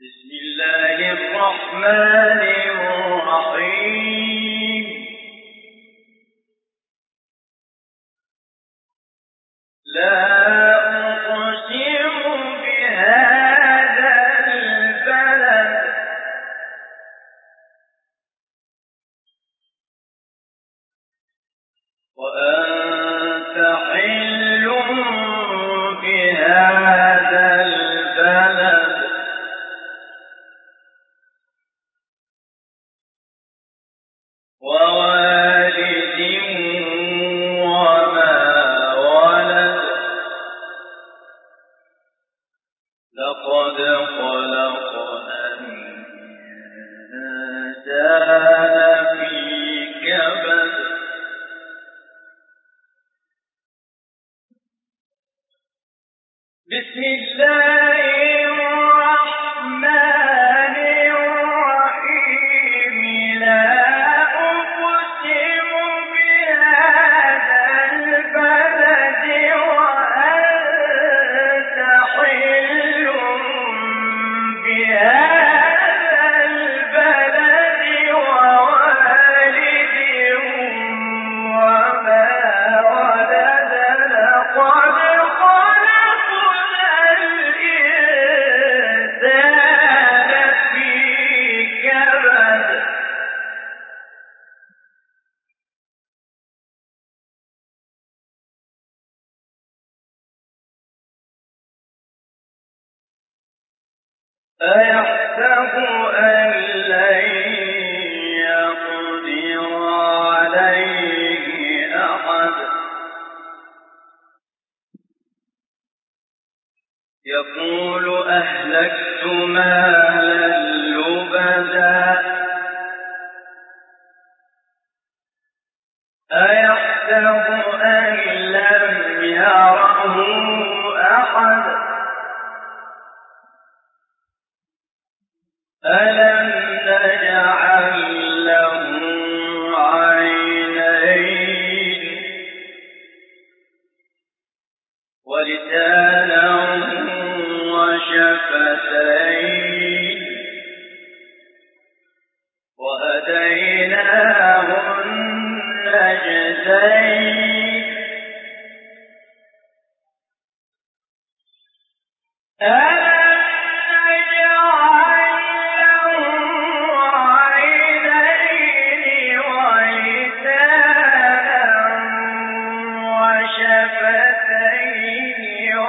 بسم الله الرحمن الرحيم. لا أقسم بهذا البلد وأنت حل بهذا البلد ووالد وما ولد لقد خلقنا الإنسان في كبد بسم الله الرحمن الرحيم. لا أقسم بهذا البلد وأنت حل بهذا البلد ووالد وما ولد لقد خلقنا الإنسان في كبد أيحسب أن لن يقدر عليه أحد يقول أهلكت مالا لبدا أيحسب أن لم يره أحد ألم نجعل له عينين ولسانا وشفتين وهديناه النجدين ألم نجعل له عينين ولسانا وشفتين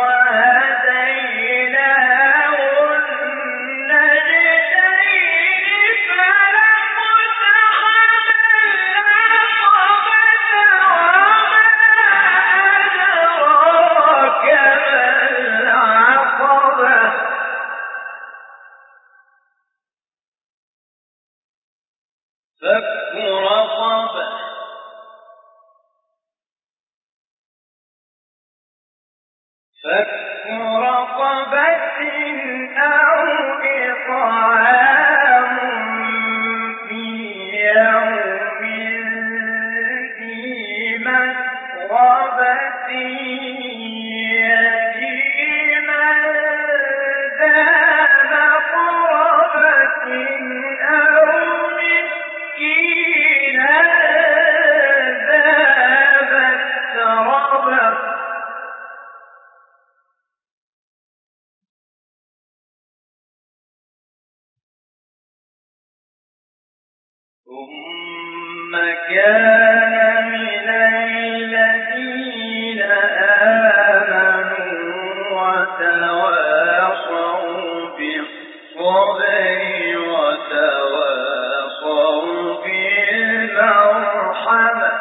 وهديناه النجدين فك رقبة فك رقبة أو إطعام في يوم ذي مسغبة يتيما ذا مقربة أو مسكينا ذا متربة ثم كان من الذين آمنوا وتواصوا بالصبر وتواصوا بالمرحمة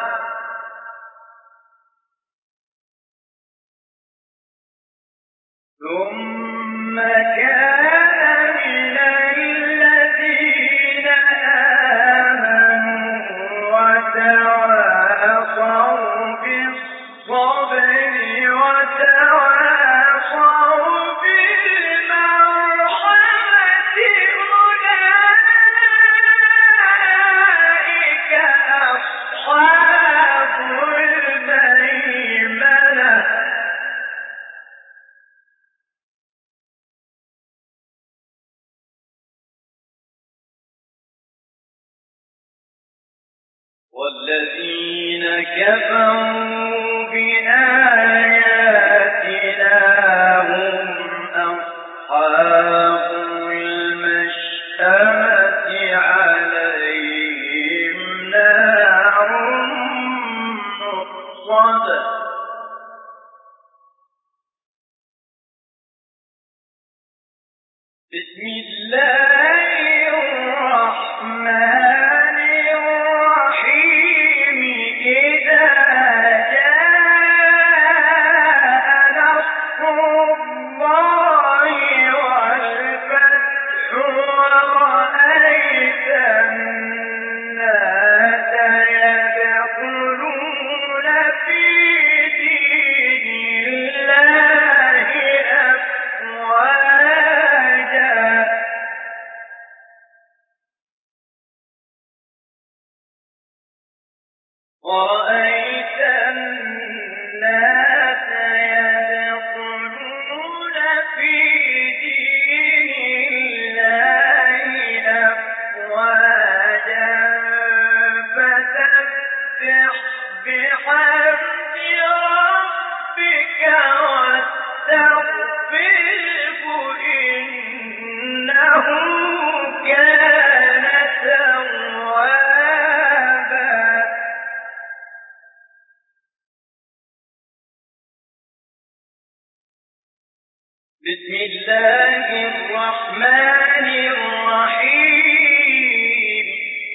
ثم كان من الذين آمنوا وتواصوا بالصبر وتواصوا بالمرحمة والذين كفروا بآياتنا هم أصحاب المشأمة عليهم نار مؤصدة بسم الله الرحمن الرحيم إذا جاء نصر الله والفتح ورأيت الناس يدخلون في دين الله أفواجا ورأيت الناس يدخلون في دين الله أفواجا فسبح بحمد ربك واستغفره إنه كان توابا بسم الله الرحمن الرحيم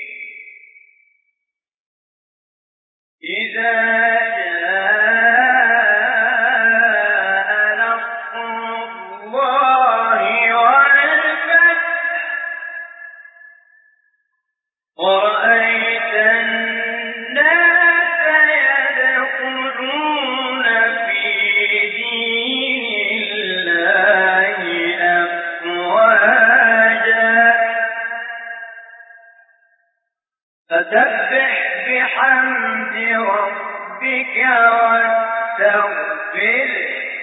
إذا جاء نصر الله والفتح ورأيت الناس يدخلون في دين الله أفواجا فسبح بحمد ربك واستغفره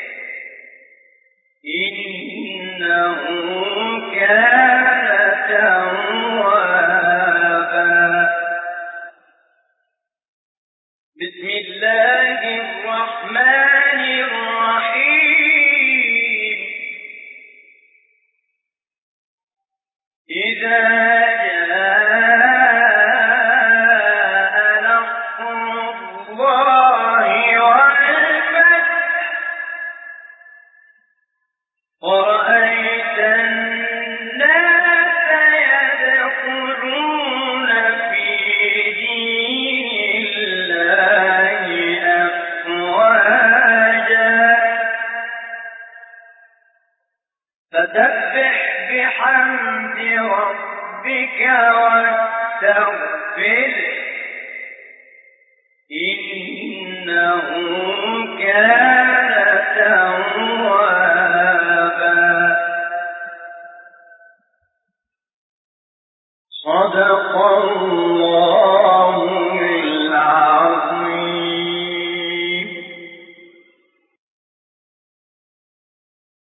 إنه كان توابا بسم الله الرحمن الرحيم إذا جاء نصر الله والفتح ورأيت الناس يدخلون في دين الله أفواجا فسبح بحمد ربك واستغفره إنه كان توابا صدق الله